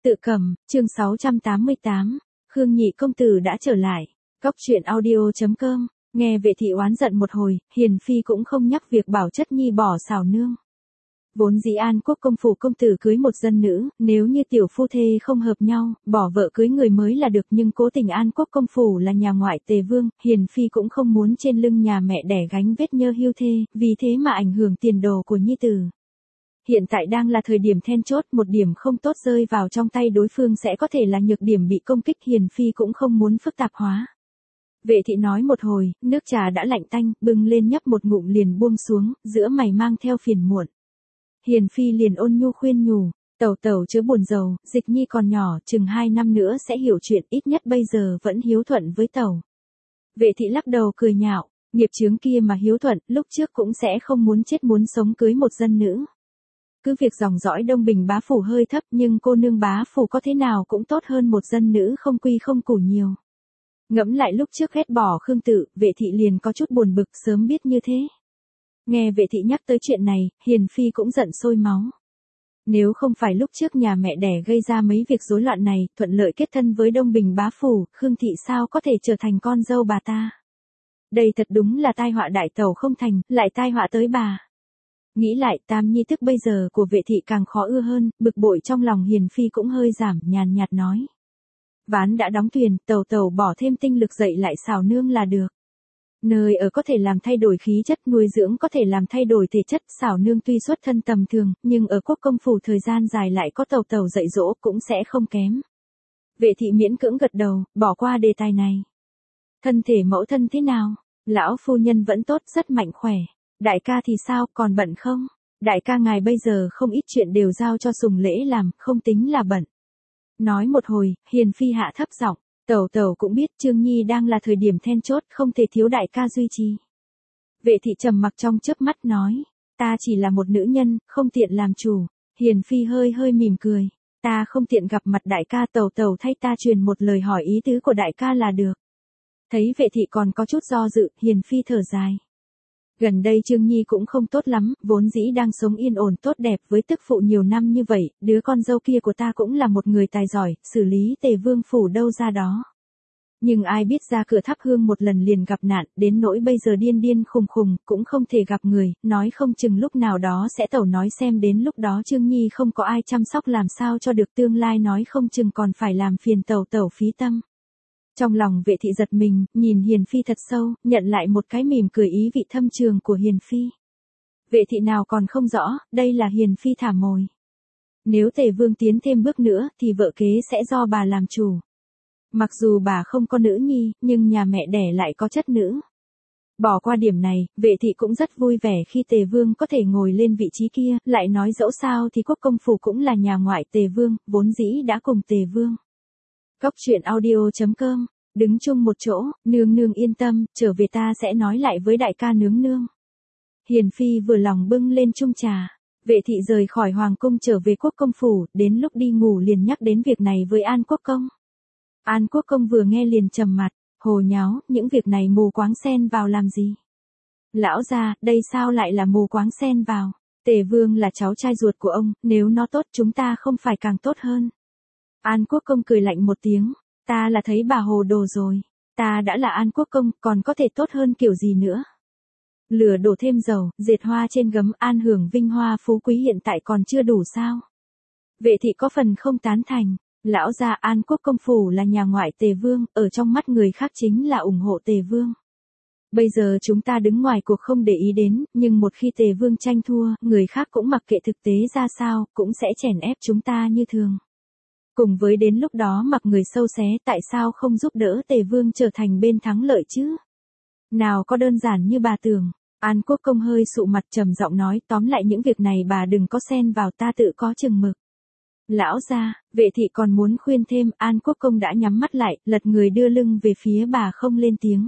Tự cầm, chương 688, Khương Nhị công tử đã trở lại. Cóc truyện audio.com, nghe Vệ thị oán giận một hồi, Hiền Phi cũng không nhắc việc bảo Chất Nhi bỏ xảo nương. Vốn dĩ An Quốc công phủ công tử cưới một dân nữ, nếu như tiểu phu thê không hợp nhau, bỏ vợ cưới người mới là được, nhưng cố tình An Quốc công phủ là nhà ngoại tề vương, Hiền Phi cũng không muốn trên lưng nhà mẹ đẻ gánh vết nhơ hưu thê, vì thế mà ảnh hưởng tiền đồ của nhi tử. Hiện tại đang là thời điểm then chốt, một điểm không tốt rơi vào trong tay đối phương sẽ có thể là nhược điểm bị công kích, Hiền Phi cũng không muốn phức tạp hóa. Vệ thị nói một hồi, nước trà đã lạnh tanh, bưng lên nhấp một ngụm liền buông xuống, giữa mày mang theo phiền muộn. Hiền Phi liền ôn nhu khuyên nhủ, tẩu tẩu chớ buồn rầu, Dịch Nhi còn nhỏ, chừng 2 năm nữa sẽ hiểu chuyện, ít nhất bây giờ vẫn hiếu thuận với tẩu. Vệ thị lắc đầu cười nhạo, nghiệp chướng kia mà hiếu thuận, lúc trước cũng sẽ không muốn chết muốn sống cưới một dân nữ. Cứ việc dòng dõi Đông Bình bá phủ hơi thấp, nhưng cô nương bá phủ có thế nào cũng tốt hơn một dân nữ không quy không củ nhiều. Ngẫm lại lúc trước ghét bỏ Khương Tự, Vệ thị liền có chút buồn bực, sớm biết như thế. Nghe Vệ thị nhắc tới chuyện này, Hiền Phi cũng giận sôi máu. Nếu không phải lúc trước nhà mẹ đẻ gây ra mấy việc rối loạn này, thuận lợi kết thân với Đông Bình bá phủ, Khương thị sao có thể trở thành con dâu bà ta. Đây thật đúng là tai họa đại tẩu không thành, lại tai họa tới bà. Nghĩ lại, tam nhi tức bây giờ của Vệ thị càng khó ưa hơn, bực bội trong lòng Hiền Phi cũng hơi giảm, nhàn nhạt nói. Ván đã đóng thuyền, tẩu tẩu bỏ thêm tinh lực dậy lại xảo nương là được. Nơi ở có thể làm thay đổi khí chất, nuôi dưỡng có thể làm thay đổi thể chất, xảo nương tuy xuất thân tầm thường, nhưng ở quốc công phủ thời gian dài lại có tẩu tẩu dạy dỗ cũng sẽ không kém. Vệ thị miễn cưỡng gật đầu, bỏ qua đề tài này. Thân thể mẫu thân thế nào? Lão phu nhân vẫn tốt, rất mạnh khỏe. Đại ca thì sao, còn bận không? Đại ca ngài bây giờ không ít chuyện đều giao cho Sùng Lễ làm, không tính là bận. Nói một hồi, Hiền Phi hạ thấp giọng, tẩu tẩu cũng biết Trương Nhi đang là thời điểm then chốt, không thể thiếu đại ca duy trì. Vệ thị trầm mặc trong chớp mắt nói, ta chỉ là một nữ nhân, không tiện làm chủ. Hiền Phi hơi hơi mỉm cười, ta không tiện gặp mặt đại ca, tẩu tẩu thay ta truyền một lời hỏi ý tứ của đại ca là được. Thấy Vệ thị còn có chút do dự, Hiền Phi thở dài. Gần đây Trương Nhi cũng không tốt lắm, vốn dĩ đang sống yên ổn tốt đẹp với tức phụ nhiều năm như vậy, đứa con dâu kia của ta cũng là một người tài giỏi, xử lý Tề Vương phủ đâu ra đó. Nhưng ai biết ra cửa thắp hương một lần liền gặp nạn, đến nỗi bây giờ điên điên khùng khùng, cũng không thể gặp người, nói không chừng lúc nào đó sẽ tẩu nói xem đến lúc đó Trương Nhi không có ai chăm sóc làm sao cho được, tương lai nói không chừng còn phải làm phiền tẩu phí tâm. Trong lòng Vệ thị giật mình, nhìn Hiền Phi thật sâu, nhận lại một cái mỉm cười ý vị thâm trường của Hiền Phi. Vệ thị nào còn không rõ, đây là Hiền Phi thả mồi. Nếu Tề Vương tiến thêm bước nữa, thì vợ kế sẽ do bà làm chủ. Mặc dù bà không có nữ nhi, nhưng nhà mẹ đẻ lại có chất nữ. Bỏ qua điểm này, Vệ thị cũng rất vui vẻ khi Tề Vương có thể ngồi lên vị trí kia, lại nói dẫu sao thì quốc công phủ cũng là nhà ngoại Tề Vương, vốn dĩ đã cùng Tề Vương. Cóc truyện audio.com, đứng chung một chỗ, nương nương yên tâm, trở về ta sẽ nói lại với đại ca nương nương. Hiền Phi vừa lòng bưng lên chung trà. Vệ thị rời khỏi hoàng cung trở về quốc công phủ, đến lúc đi ngủ liền nhắc đến việc này với An Quốc công. An Quốc công vừa nghe liền trầm mặt, hồ nháo, những việc này mù quáng xen vào làm gì? Lão gia, đây sao lại là mù quáng xen vào? Tề Vương là cháu trai ruột của ông, nếu nó tốt chúng ta không phải càng tốt hơn? An Quốc công cười lạnh một tiếng, ta là thấy bà hồ đồ rồi, ta đã là An Quốc công, còn có thể tốt hơn kiểu gì nữa? Lửa đổ thêm dầu, dệt hoa trên gấm, an hưởng vinh hoa phú quý hiện tại còn chưa đủ sao? Vệ thị có phần không tán thành, lão gia An Quốc công phủ là nhà ngoại Tề Vương, ở trong mắt người khác chính là ủng hộ Tề Vương. Bây giờ chúng ta đứng ngoài cuộc không để ý đến, nhưng một khi Tề Vương tranh thua, người khác cũng mặc kệ thực tế ra sao, cũng sẽ chèn ép chúng ta như thường. Cùng với đến lúc đó mặc người sâu xé, tại sao không giúp đỡ Tề Vương trở thành bên thắng lợi chứ? Nào có đơn giản như bà tưởng. An Quốc công hơi sụ mặt trầm giọng nói, tóm lại những việc này bà đừng có xen vào, ta tự có chừng mực. Lão gia, Vệ thị còn muốn khuyên thêm, An Quốc công đã nhắm mắt lại, lật người đưa lưng về phía bà không lên tiếng.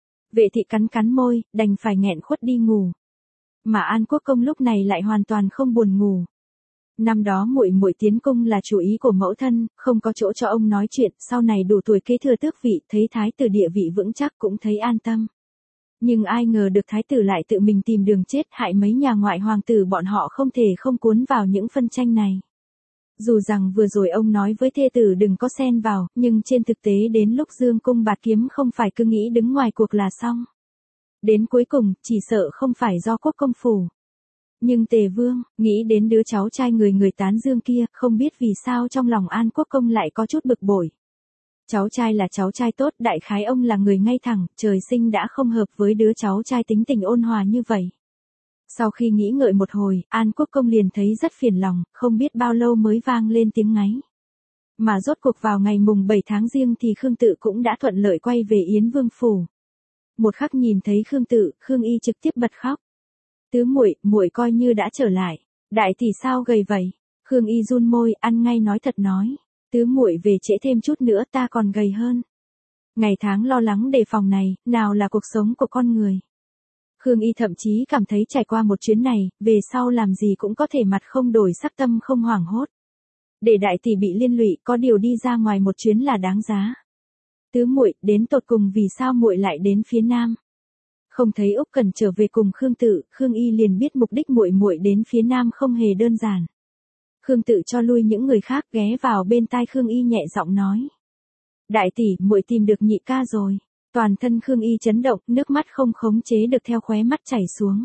Vệ thị cắn cắn môi, đành phải nghẹn khuất đi ngủ. Mà An Quốc công lúc này lại hoàn toàn không buồn ngủ. Năm đó muội muội tiến cung là chủ ý của mẫu thân, không có chỗ cho ông nói chuyện, sau này đủ tuổi kế thừa tước vị, thấy thái tử địa vị vững chắc cũng thấy an tâm. Nhưng ai ngờ được thái tử lại tự mình tìm đường chết, hại mấy nhà ngoại hoàng tử bọn họ không thể không cuốn vào những phân tranh này. Dù rằng vừa rồi ông nói với thê tử đừng có xen vào, nhưng trên thực tế đến lúc dương cung bạt kiếm không phải cứ nghĩ đứng ngoài cuộc là xong. Đến cuối cùng, chỉ sợ không phải do quốc công phủ. Nhưng Tề Vương, nghĩ đến đứa cháu trai người người tán dương kia, không biết vì sao trong lòng An Quốc công lại có chút bực bội. Cháu trai là cháu trai tốt, đại khái ông là người ngay thẳng, trời sinh đã không hợp với đứa cháu trai tính tình ôn hòa như vậy. Sau khi nghĩ ngợi một hồi, An Quốc công liền thấy rất phiền lòng, không biết bao lâu mới vang lên tiếng ngáy. Mà rốt cuộc vào ngày mùng 7 tháng Giêng thì Khương Tự cũng đã thuận lợi quay về Yến Vương phủ. Một khắc nhìn thấy Khương Tự, Khương Y trực tiếp bật khóc. Tứ muội, muội coi như đã trở lại. Đại tỷ sao gầy vậy? Khương Y run môi, ăn ngay nói thật nói. Tứ muội về trễ thêm chút nữa ta còn gầy hơn. Ngày tháng lo lắng đề phòng này, nào là cuộc sống của con người. Khương Y thậm chí cảm thấy trải qua một chuyến này, về sau làm gì cũng có thể mặt không đổi sắc tâm không hoảng hốt. Để đại tỷ bị liên lụy, có điều đi ra ngoài một chuyến là đáng giá. Tứ muội, đến tột cùng vì sao muội lại đến phía nam? Không thấy Úc Cẩn trở về cùng Khương Tự, Khương Y liền biết mục đích muội muội đến phía nam không hề đơn giản. Khương Tự cho lui những người khác, ghé vào bên tai Khương Y nhẹ giọng nói: "Đại tỷ, muội tìm được nhị ca rồi." Toàn thân Khương Y chấn động, nước mắt không khống chế được theo khóe mắt chảy xuống.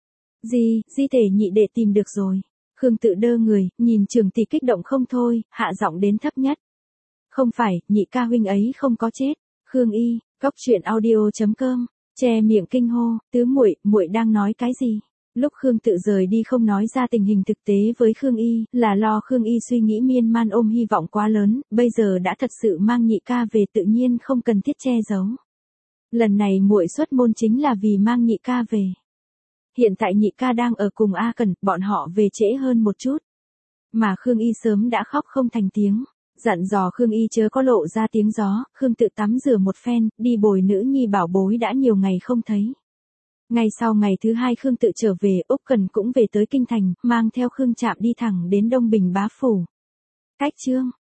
Di thể nhị đệ tìm được rồi." Khương Tự đơ người, nhìn Trường tỷ kích động không thôi, hạ giọng đến thấp nhất. "Không phải, nhị ca huynh ấy không có chết." Khương Y, Cóc Truyện Audio.com, che miệng kinh hô, "Tứ muội, muội đang nói cái gì?" Lúc Khương Tự rời đi không nói ra tình hình thực tế với Khương Y, là lo Khương Y suy nghĩ miên man ôm hy vọng quá lớn, bây giờ đã thật sự mang nhị ca về tự nhiên không cần thiết che giấu. Lần này muội xuất môn chính là vì mang nhị ca về. Hiện tại nhị ca đang ở cùng A Cẩn, bọn họ về trễ hơn một chút. Mà Khương Y sớm đã khóc không thành tiếng, dặn dò Khương Y chớ có lộ ra tiếng gió, Khương Tự tắm rửa một phen, đi bồi nữ nhi bảo bối đã nhiều ngày không thấy. Ngay sau ngày thứ hai Khương Tự trở về, Úc Cẩn cũng về tới kinh thành, mang theo Khương Trạm đi thẳng đến Đông Bình bá phủ. Cách chương